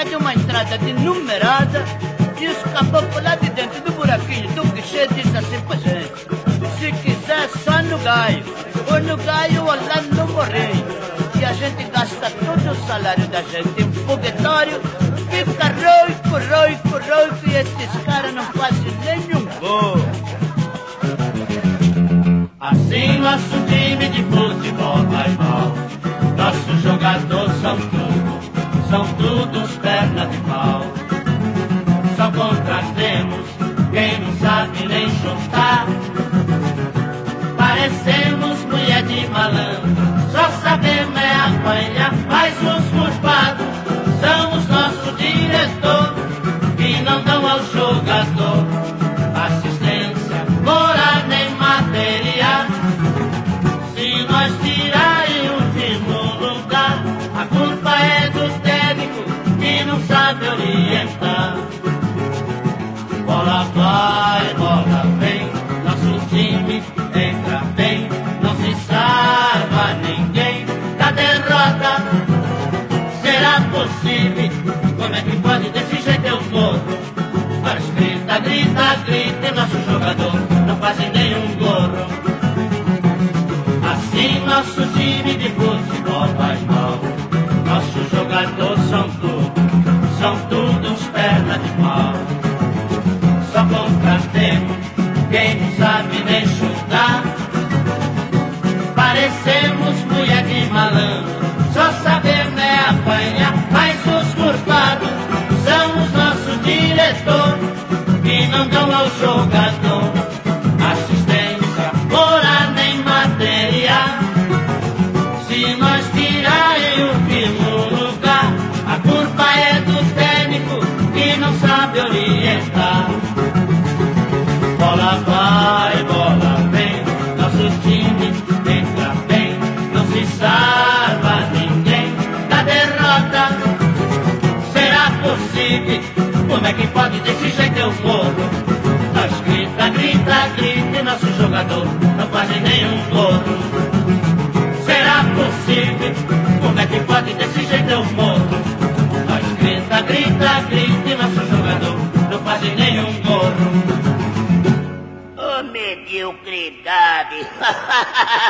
de uma entrada de numerada e os caboclos lá de dentro do buraquinho do guichê disse assim pra gente: se quiser só no gaio, ou no gaio ou lá no morreio. E a gente gasta todo o salário da gente em foguetório, fica roico, e esses caras não fazem nenhum gol. Assim nosso time de futebol vai mal. Nossos jogadores são todos perna de pau. Só contratemos quem não sabe nem chutar. Parecemos mulher de malandro, só sabemos é apanhar. Mas os culpados são os nossos diretores, que não dão ao jogador assistência, moral nem material. Se nós tirar em último lugar, a culpa é do técnico que não sabe orientar. Bola vai, bola vem, nosso time entra bem, não se salva ninguém da derrota. Será possível? Como é que pode desse jeito eu morro? Mas grita, e nosso jogador não faz nenhum gorro. Assim nosso time de futebol vai mal. Nossos jogadores são todos perna de pau. Só contratemos quem não sabe nem chutar. Parecemos mulher de malandro, só sabemos é apanhar. Mas os culpados são os nossos diretores, que não dão ao jogador assistência, moral nem material. Se nós tirar em último lugar, a culpa é do técnico que não sabe orientar. Bola vai, bola vem, nosso time entra bem, não se salva ninguém da derrota. Será possível? Como é que pode desse jeito eu morro? Nós grita, e nosso jogador não faz nenhum gol. Será possível? Como é que pode desse jeito eu morro? Nós grita, e nosso jogador não faz nenhum gol. Oh, mediocridade!